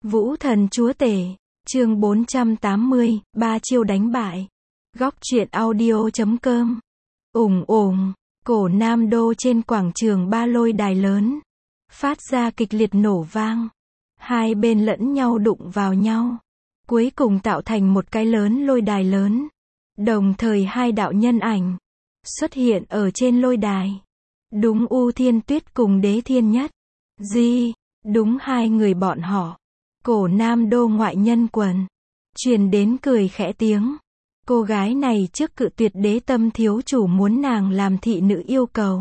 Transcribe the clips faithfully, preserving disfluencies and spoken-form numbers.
Vũ thần chúa tể, chương bốn trăm tám mươi, ba chiêu đánh bại. Góc truyện audio chấm com. Ủng ủng, cổ Nam Đô trên quảng trường ba lôi đài lớn. Phát ra kịch liệt nổ vang. Hai bên lẫn nhau đụng vào nhau. Cuối cùng tạo thành một cái lớn lôi đài lớn. Đồng thời hai đạo nhân ảnh xuất hiện ở trên lôi đài. Đúng U Thiên Tuyết cùng Đế Thiên Nhất. Gì? Đúng hai người bọn họ. Cổ Nam Đô ngoại nhân quần. Truyền đến cười khẽ tiếng. Cô gái này trước cự tuyệt Đế Tâm thiếu chủ muốn nàng làm thị nữ yêu cầu.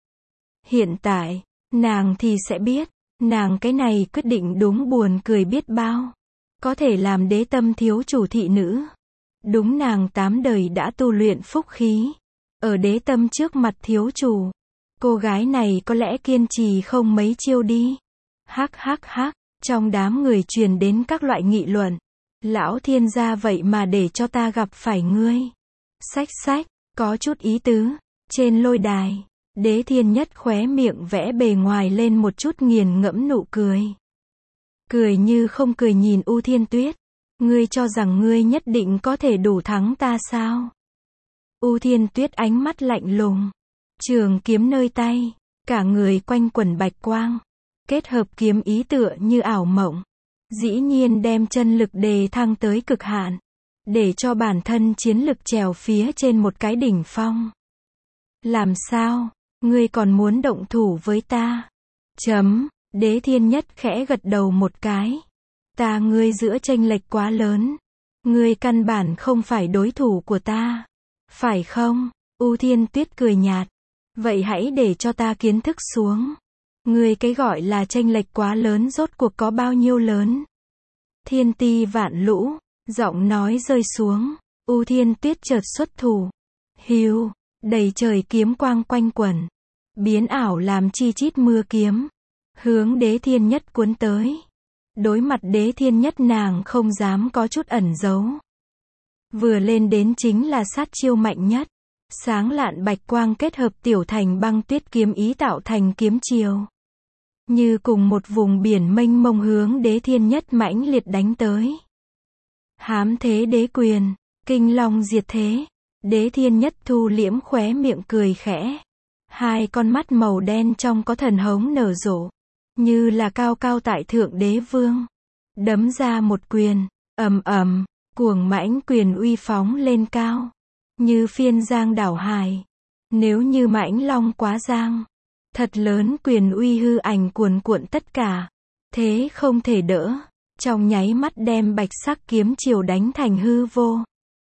Hiện tại, nàng thì sẽ biết, nàng cái này quyết định đúng buồn cười biết bao. Có thể làm Đế Tâm thiếu chủ thị nữ. Đúng nàng tám đời đã tu luyện phúc khí. Ở Đế Tâm trước mặt thiếu chủ. Cô gái này có lẽ kiên trì không mấy chiêu đi. Hắc hắc hắc, trong đám người truyền đến các loại nghị luận. Lão thiên gia vậy mà để cho ta gặp phải ngươi. Xách xách, có chút ý tứ. Trên lôi đài, Đế Thiên Nhất khóe miệng vẽ bề ngoài lên một chút nghiền ngẫm nụ cười. Cười như không cười nhìn U Thiên Tuyết. Ngươi cho rằng ngươi nhất định có thể đủ thắng ta sao? U Thiên Tuyết ánh mắt lạnh lùng. Trường kiếm nơi tay, cả người quanh quẩn bạch quang. Kết hợp kiếm ý tựa như ảo mộng. Dĩ nhiên đem chân lực đề thăng tới cực hạn. Để cho bản thân chiến lực trèo phía trên một cái đỉnh phong. Làm sao? Ngươi còn muốn động thủ với ta? Chấm, Đế Thiên Nhất khẽ gật đầu một cái. Ta ngươi giữa chênh lệch quá lớn. Ngươi căn bản không phải đối thủ của ta. Phải không? U Thiên Tuyết cười nhạt. Vậy hãy để cho ta kiến thức xuống. Ngươi cái gọi là chênh lệch quá lớn rốt cuộc có bao nhiêu lớn? Thiên ti vạn lũ, giọng nói rơi xuống. U Thiên Tuyết chợt xuất thủ. Hiu, đầy trời kiếm quang quanh quẩn. Biến ảo làm chi chít mưa kiếm. Hướng Đế Thiên Nhất cuốn tới. Đối mặt Đế Thiên Nhất nàng không dám có chút ẩn giấu. Vừa lên đến chính là sát chiêu mạnh nhất. Sáng lạn bạch quang kết hợp tiểu thành băng tuyết kiếm ý tạo thành kiếm chiều. Như cùng một vùng biển mênh mông hướng Đế Thiên Nhất mãnh liệt đánh tới. Hám thế đế quyền, kinh long diệt thế. Đế Thiên Nhất thu liễm khóe miệng cười khẽ. Hai con mắt màu đen trong có thần hống nở rộ. Như là cao cao tại thượng đế vương. Đấm ra một quyền, ầm ầm, cuồng mãnh quyền uy phóng lên cao. Như phiên giang đảo hải. Nếu như mãnh long quá giang. Thật lớn quyền uy hư ảnh cuồn cuộn tất cả. Thế không thể đỡ. Trong nháy mắt đem bạch sắc kiếm chiều đánh thành hư vô.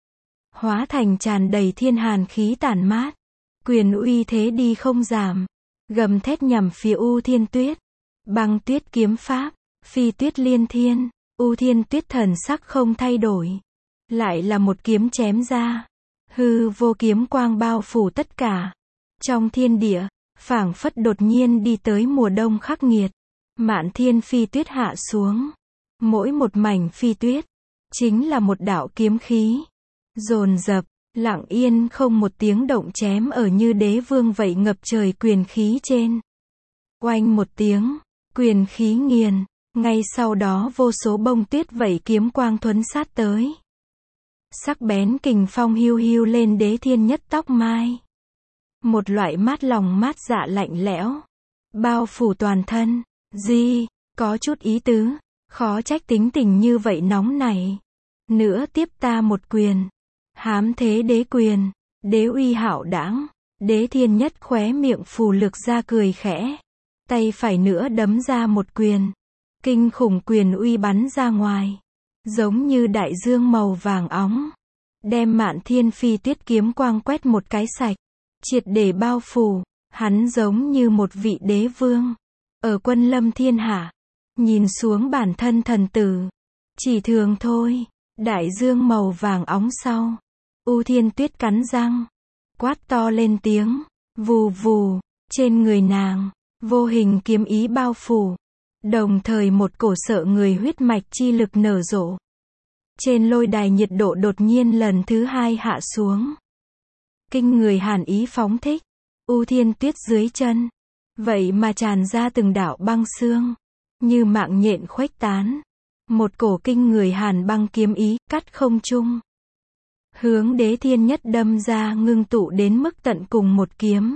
Hóa thành tràn đầy thiên hàn khí tản mát. Quyền uy thế đi không giảm. Gầm thét nhằm phía U Thiên Tuyết. Băng tuyết kiếm pháp. Phi tuyết liên thiên. U Thiên Tuyết thần sắc không thay đổi. Lại là một kiếm chém ra. Hư vô kiếm quang bao phủ tất cả. Trong thiên địa, phảng phất đột nhiên đi tới mùa đông khắc nghiệt. Mạn thiên phi tuyết hạ xuống. Mỗi một mảnh phi tuyết, chính là một đạo kiếm khí. Dồn dập, lặng yên không một tiếng động chém ở như đế vương vậy ngập trời quyền khí trên. Oanh một tiếng, quyền khí nghiền. Ngay sau đó vô số bông tuyết vậy kiếm quang thuấn sát tới. Sắc bén kình phong hiu hiu lên Đế Thiên Nhất tóc mai. Một loại mát lòng mát dạ lạnh lẽo. Bao phủ toàn thân. Gì? Có chút ý tứ. Khó trách tính tình như vậy nóng này. Nữa tiếp ta một quyền. Hám thế đế quyền. Đế uy hạo đãng. Đế Thiên Nhất khóe miệng phù lực ra cười khẽ. Tay phải nữa đấm ra một quyền. Kinh khủng quyền uy bắn ra ngoài. Giống như đại dương màu vàng óng. Đem mạn thiên phi tuyết kiếm quang quét một cái sạch. Triệt để bao phủ. Hắn giống như một vị đế vương. Ở quân lâm thiên hạ. Nhìn xuống bản thân thần tử. Chỉ thường thôi. Đại dương màu vàng óng sau. U Thiên Tuyết cắn răng. Quát to lên tiếng. Vù vù. Trên người nàng. Vô hình kiếm ý bao phủ. Đồng thời một cổ sợ người huyết mạch chi lực nở rộ. Trên lôi đài nhiệt độ đột nhiên lần thứ hai hạ xuống. Kinh người hàn ý phóng thích. U Thiên Tuyết dưới chân. Vậy mà tràn ra từng đạo băng xương. Như mạng nhện khuếch tán. một cổ kinh người hàn băng kiếm ý, cắt không trung. Hướng Đế Thiên Nhất đâm ra ngưng tụ đến mức tận cùng một kiếm.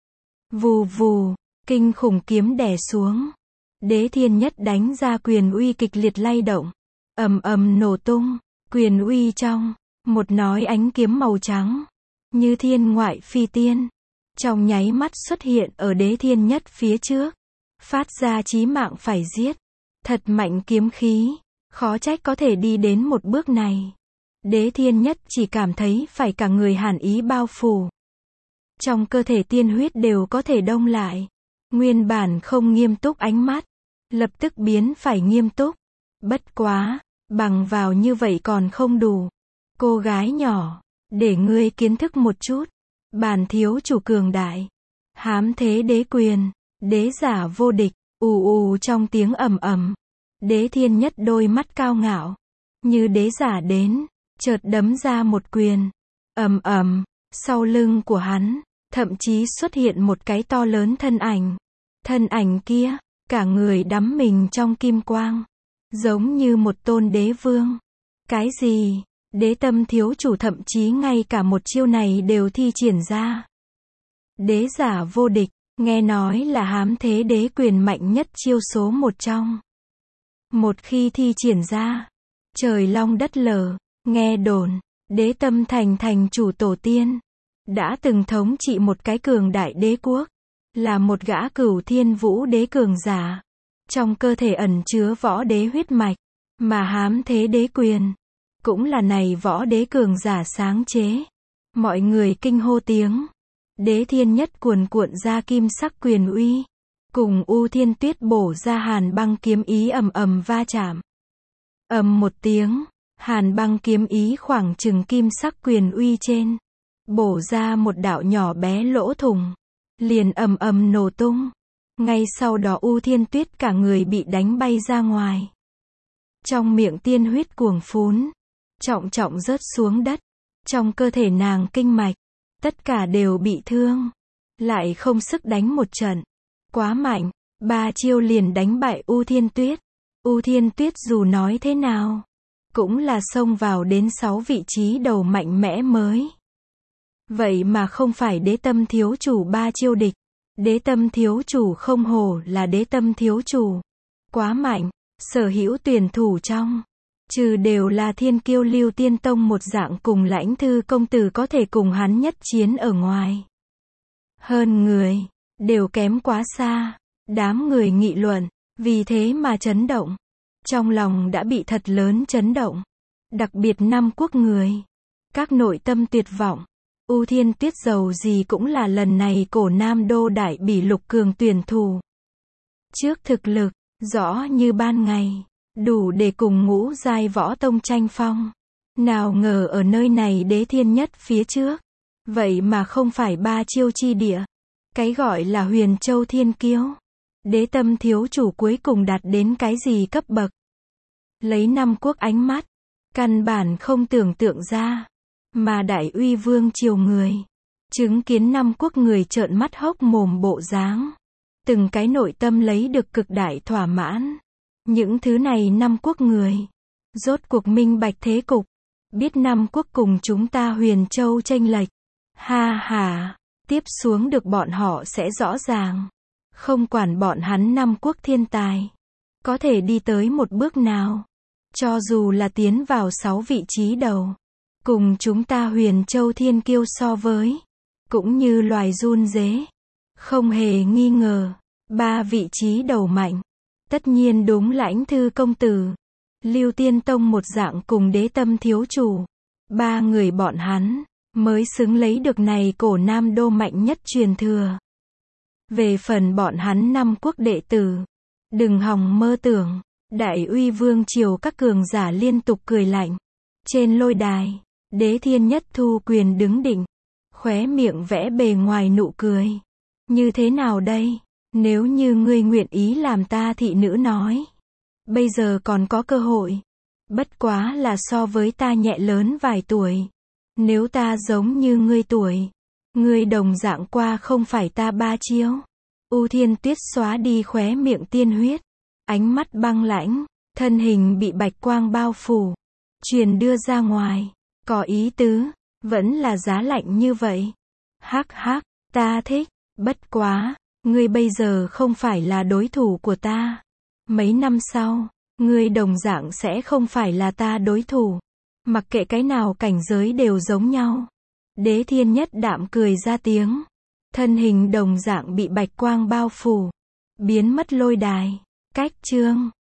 Vù vù, kinh khủng kiếm đè xuống. Đế Thiên Nhất đánh ra quyền uy kịch liệt lay động. Ầm ầm nổ tung, quyền uy trong, một nói ánh kiếm màu trắng, như thiên ngoại phi tiên. Trong nháy mắt xuất hiện ở Đế Thiên Nhất phía trước. Phát ra chí mạng phải giết. Thật mạnh kiếm khí, khó trách có thể đi đến một bước này. Đế Thiên Nhất chỉ cảm thấy phải cả người hàn ý bao phủ. Trong cơ thể tiên huyết đều có thể đông lại. Nguyên bản không nghiêm túc ánh mắt, lập tức biến phải nghiêm túc. Bất quá, bằng vào như vậy còn không đủ. Cô gái nhỏ, để ngươi kiến thức một chút. Bản thiếu chủ cường đại. Hám thế đế quyền, đế giả vô địch, ù ù trong tiếng ầm ầm. Đế Thiên Nhất đôi mắt cao ngạo, như đế giả đến, chợt đấm ra một quyền. Ầm ầm, sau lưng của hắn, thậm chí xuất hiện một cái to lớn thân ảnh. Thân ảnh kia, cả người đắm mình trong kim quang, giống như một tôn đế vương. Cái gì? Đế Tâm thiếu chủ thậm chí ngay cả một chiêu này đều thi triển ra. Đế giả vô địch, nghe nói là hám thế đế quyền mạnh nhất chiêu số một trong. Một khi thi triển ra, trời long đất lở. Nghe đồn, Đế Tâm thành thành chủ tổ tiên, đã từng thống trị một cái cường đại đế quốc, là một gã cửu thiên vũ đế cường giả. Trong cơ thể ẩn chứa võ đế huyết mạch, mà hám thế đế quyền, cũng là này võ đế cường giả sáng chế. Mọi người kinh hô tiếng. Đế Thiên Nhất cuồn cuộn ra kim sắc quyền uy, cùng U Thiên Tuyết bổ ra hàn băng kiếm ý ầm ầm va chạm. Ầm một tiếng, hàn băng kiếm ý khoảng chừng kim sắc quyền uy trên, bổ ra một đạo nhỏ bé lỗ thủng, liền ầm ầm nổ tung. Ngay sau đó U Thiên Tuyết cả người bị đánh bay ra ngoài. Trong miệng tiên huyết cuồng phún, trọng trọng rớt xuống đất. Trong cơ thể nàng kinh mạch, tất cả đều bị thương, lại không sức đánh một trận. Quá mạnh, ba chiêu liền đánh bại U Thiên Tuyết. U Thiên Tuyết dù nói thế nào, cũng là xông vào đến sáu vị trí đầu mạnh mẽ mới. Vậy mà không phải Đế Tâm thiếu chủ ba chiêu địch. Đế Tâm thiếu chủ không hổ là Đế Tâm thiếu chủ. Quá mạnh, sở hữu tuyển thủ trong, trừ đều là thiên kiêu Lưu Tiên Tông một dạng cùng Lãnh Thư công tử có thể cùng hắn nhất chiến ở ngoài. Hơn người, đều kém quá xa. Đám người nghị luận, vì thế mà chấn động. Trong lòng đã bị thật lớn chấn động. Đặc biệt năm quốc người, các nội tâm tuyệt vọng. U Thiên Tuyết dầu gì cũng là lần này cổ Nam Đô đại bỉ lục cường tuyển thủ. Trước thực lực, rõ như ban ngày, đủ để cùng ngũ giai võ tông tranh phong. Nào ngờ ở nơi này Đế Thiên Nhất phía trước, vậy mà không phải ba chiêu chi địa. Cái gọi là Huyền Châu Thiên Kiêu. Đế Tâm thiếu chủ cuối cùng đạt đến cái gì cấp bậc? Lấy năm quốc ánh mắt, căn bản không tưởng tượng ra. Mà Đại Uy Vương triều người, chứng kiến năm quốc người trợn mắt hốc mồm bộ dáng. Từng cái nội tâm lấy được cực đại thỏa mãn. Những thứ này năm quốc người, rốt cuộc minh bạch thế cục. Biết năm quốc cùng chúng ta Huyền Châu chênh lệch. Ha ha, tiếp xuống được bọn họ sẽ rõ ràng. Không quản bọn hắn năm quốc thiên tài, có thể đi tới một bước nào. Cho dù là tiến vào sáu vị trí đầu, cùng chúng ta Huyền Châu Thiên Kiêu so với, cũng như loài run rế. Không hề nghi ngờ, ba vị trí đầu mạnh. Tất nhiên đúng Lãnh Thư công tử, Lưu Tiên Tông một dạng cùng Đế Tâm thiếu chủ. Ba người bọn hắn, mới xứng lấy được này cổ Nam Đô mạnh nhất truyền thừa. Về phần bọn hắn năm quốc đệ tử, đừng hòng mơ tưởng. Đại Uy Vương triều các cường giả liên tục cười lạnh. Trên lôi đài, Đế Thiên Nhất thu quyền đứng đỉnh, khóe miệng vẽ bề ngoài nụ cười. Như thế nào đây? Nếu như ngươi nguyện ý làm ta thị nữ nói, bây giờ còn có cơ hội. Bất quá là so với ta nhẹ lớn vài tuổi. Nếu ta giống như ngươi tuổi, ngươi đồng dạng qua không phải ta ba chiêu. U Thiên Tuyết xóa đi khóe miệng tiên huyết, ánh mắt băng lãnh, Thân hình bị bạch quang bao phủ, truyền đưa ra ngoài. Có ý tứ, vẫn là giá lạnh như vậy. Hắc hắc, ta thích, bất quá, ngươi bây giờ không phải là đối thủ của ta. Mấy năm sau, ngươi đồng dạng sẽ không phải là ta đối thủ. Mặc kệ cái nào cảnh giới đều giống nhau. Đế Thiên Nhất đạm cười ra tiếng. Thân hình đồng dạng bị bạch quang bao phủ, biến mất lôi đài. Cách chương